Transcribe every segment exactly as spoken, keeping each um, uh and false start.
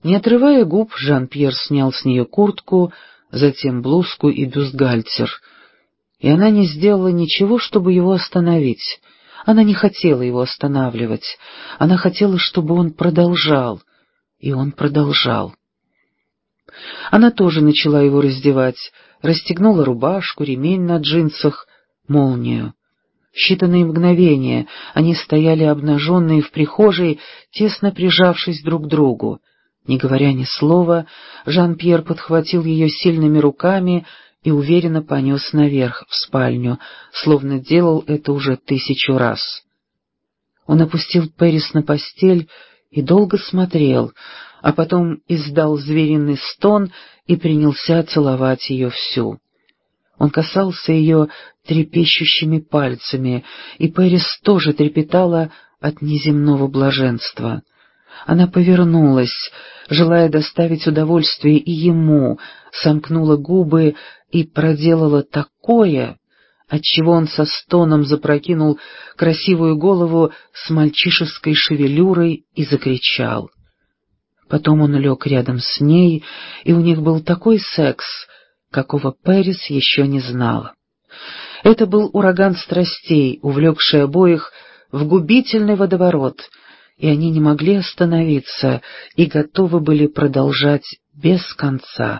Не отрывая губ, Жан-Пьер снял с нее куртку, затем блузку и бюстгальтер, и она не сделала ничего, чтобы его остановить. Она не хотела его останавливать, она хотела, чтобы он продолжал, и он продолжал. Она тоже начала его раздевать, расстегнула рубашку, ремень на джинсах, молнию. В считанные мгновения они стояли обнаженные в прихожей, тесно прижавшись друг к другу. Не говоря ни слова, Жан-Пьер подхватил ее сильными руками и уверенно понес наверх, в спальню, словно делал это уже тысячу раз. Он опустил Пэрис на постель и долго смотрел, а потом издал звериный стон и принялся целовать ее всю. Он касался ее трепещущими пальцами, и Пэрис тоже трепетала от неземного блаженства. Она повернулась, желая доставить удовольствие и ему, сомкнула губы и проделала такое, отчего он со стоном запрокинул красивую голову с мальчишеской шевелюрой и закричал. Потом он лег рядом с ней, и у них был такой секс, какого Пэрис еще не знала. Это был ураган страстей, увлекший обоих в губительный водоворот, и они не могли остановиться и готовы были продолжать без конца.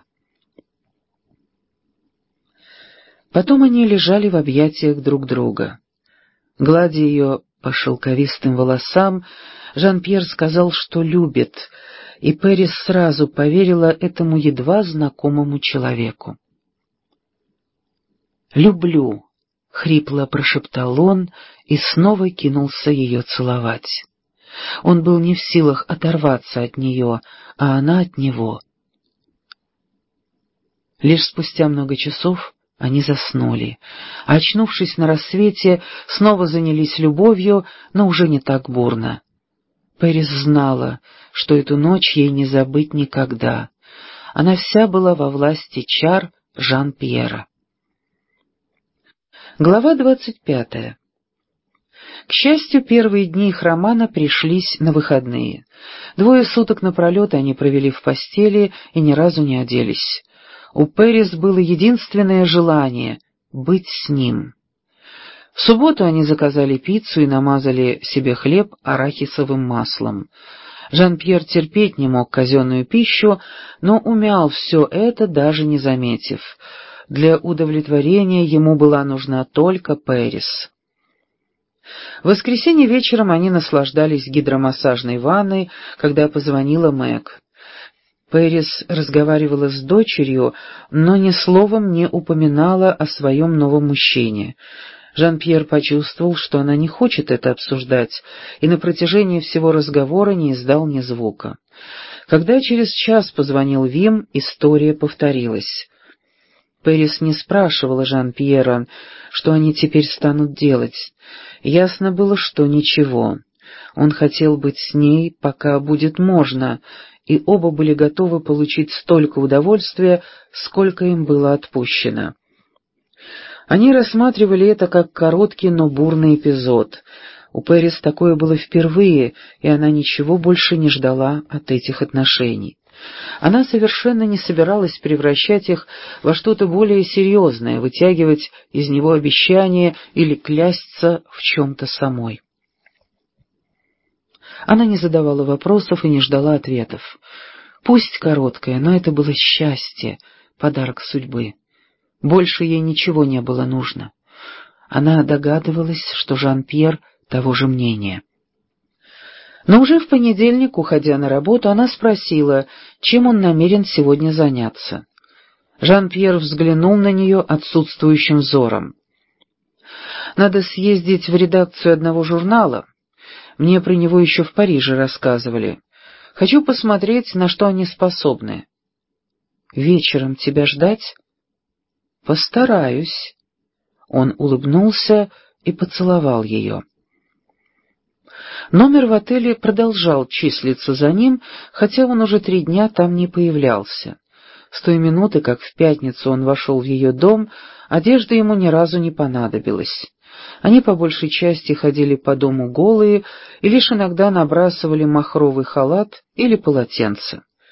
Потом они лежали в объятиях друг друга. Гладя ее по шелковистым волосам, Жан-Пьер сказал, что любит, и Пэрис сразу поверила этому едва знакомому человеку. «Люблю», — хрипло прошептал он и снова кинулся ее целовать. Он был не в силах оторваться от нее, а она от него. Лишь спустя много часов они заснули, а, очнувшись на рассвете, снова занялись любовью, но уже не так бурно. Пэрис знала, что эту ночь ей не забыть никогда. Она вся была во власти чар Жан-Пьера. Глава двадцать пятая. К счастью, первые дни их романа пришлись на выходные. Двое суток напролет они провели в постели и ни разу не оделись. У Пэрис было единственное желание — быть с ним. В субботу они заказали пиццу и намазали себе хлеб арахисовым маслом. Жан-Пьер терпеть не мог казенную пищу, но умял все это, даже не заметив. Для удовлетворения ему была нужна только Пэрис. В воскресенье вечером они наслаждались гидромассажной ванной, когда позвонила Мэг. Пэрис разговаривала с дочерью, но ни словом не упоминала о своем новом мужчине. Жан-Пьер почувствовал, что она не хочет это обсуждать, и на протяжении всего разговора не издал ни звука. Когда через час позвонил Вим, история повторилась. Пэрис не спрашивала Жан-Пьера, что они теперь станут делать. Ясно было, что ничего. Он хотел быть с ней, пока будет можно, и оба были готовы получить столько удовольствия, сколько им было отпущено. Они рассматривали это как короткий, но бурный эпизод. У Пэрис такое было впервые, и она ничего больше не ждала от этих отношений. Она совершенно не собиралась превращать их во что-то более серьезное, вытягивать из него обещания или клясться в чем-то самой. Она не задавала вопросов и не ждала ответов. Пусть короткое, но это было счастье, подарок судьбы. Больше ей ничего не было нужно. Она догадывалась, что Жан-Пьер того же мнения. Но уже в понедельник, уходя на работу, она спросила, чем он намерен сегодня заняться. Жан-Пьер взглянул на нее отсутствующим взором. «Надо съездить в редакцию одного журнала. Мне про него еще в Париже рассказывали. Хочу посмотреть, на что они способны». «Вечером тебя ждать?» «Постараюсь». Он улыбнулся и поцеловал ее. Номер в отеле продолжал числиться за ним, хотя он уже три дня там не появлялся. С той минуты, как в пятницу он вошел в ее дом, одежда ему ни разу не понадобилась. Они по большей части ходили по дому голые и лишь иногда набрасывали махровый халат или полотенце.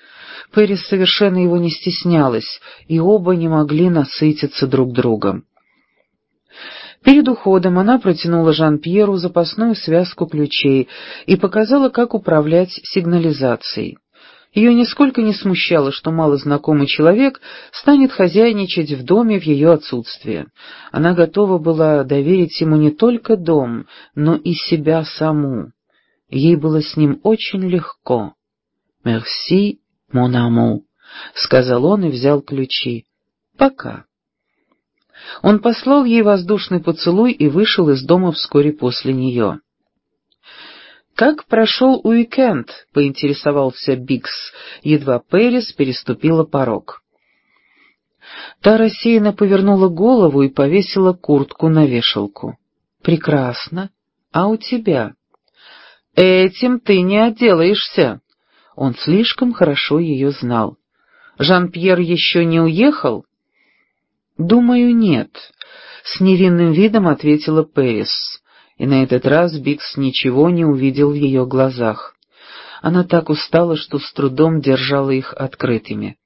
Пэрис совершенно его не стеснялась, и оба не могли насытиться друг другом. Перед уходом она протянула Жан-Пьеру запасную связку ключей и показала, как управлять сигнализацией. Ее нисколько не смущало, что малознакомый человек станет хозяйничать в доме в ее отсутствие. Она готова была доверить ему не только дом, но и себя саму. Ей было с ним очень легко. «Мерси, мон аму», — сказал он и взял ключи. «Пока». Он послал ей воздушный поцелуй и вышел из дома вскоре после нее. «Как прошел уикенд?» — поинтересовался Бикс, едва Пэрис переступила порог. Та рассеянно повернула голову и повесила куртку на вешалку. «Прекрасно. А у тебя?» «Этим ты не отделаешься». Он слишком хорошо ее знал. «Жан-Пьер еще не уехал?» «Думаю, нет», — с невинным видом ответила Пэрис. И на этот раз Бикс ничего не увидел в ее глазах. Она так устала, что с трудом держала их открытыми.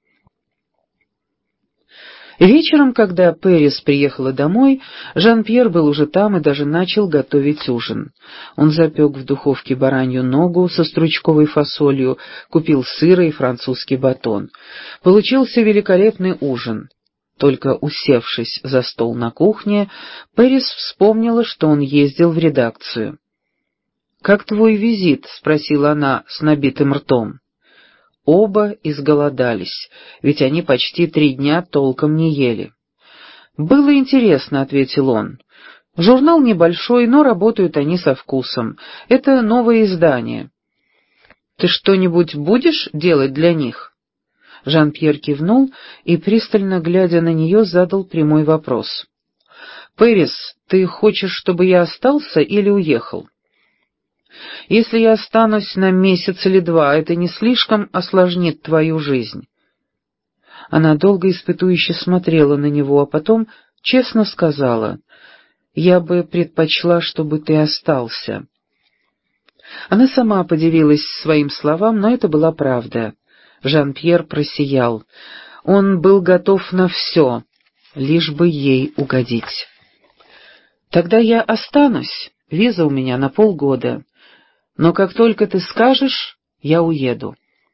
Вечером, когда Пэрис приехала домой, Жан-Пьер был уже там и даже начал готовить ужин. Он запек в духовке баранью ногу со стручковой фасолью, купил сыра и французский батон. Получился великолепный ужин. Только усевшись за стол на кухне, Пэрис вспомнила, что он ездил в редакцию. «Как твой визит?» — спросила она с набитым ртом. Оба изголодались, ведь они почти три дня толком не ели. «Было интересно», — ответил он. «Журнал небольшой, но работают они со вкусом. Это новое издание». «Ты что-нибудь будешь делать для них?» Жан-Пьер кивнул и, пристально глядя на нее, задал прямой вопрос. «Пэрис, ты хочешь, чтобы я остался или уехал?» «Если я останусь на месяц или два, это не слишком осложнит твою жизнь?» Она долго испытующе смотрела на него, а потом честно сказала: «Я бы предпочла, чтобы ты остался». Она сама подивилась своим словам, но это была правда. Жан-Пьер просиял. Он был готов на все, лишь бы ей угодить. «Тогда я останусь. Виза у меня на полгода. Но как только ты скажешь, я уеду».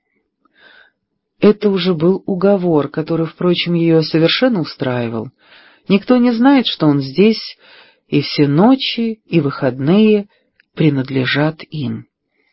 Это уже был уговор, который, впрочем, ее совершенно устраивал. Никто не знает, что он здесь, и все ночи и выходные принадлежат им.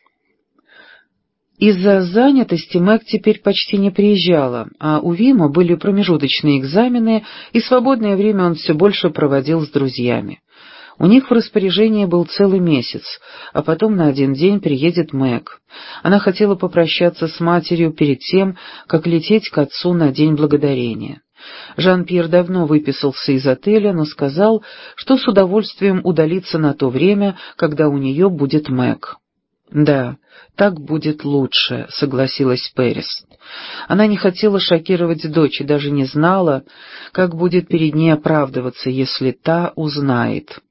Из-за занятости Мэг теперь почти не приезжала, а у Вима были промежуточные экзамены, и свободное время он все больше проводил с друзьями. У них в распоряжении был целый месяц, а потом на один день приедет Мэг. Она хотела попрощаться с матерью перед тем, как лететь к отцу на День Благодарения. Жан-Пьер давно выписался из отеля, но сказал, что с удовольствием удалится на то время, когда у нее будет Мэг. «Да, так будет лучше», — согласилась Пэрис. Она не хотела шокировать дочь и даже не знала, как будет перед ней оправдываться, если та узнает.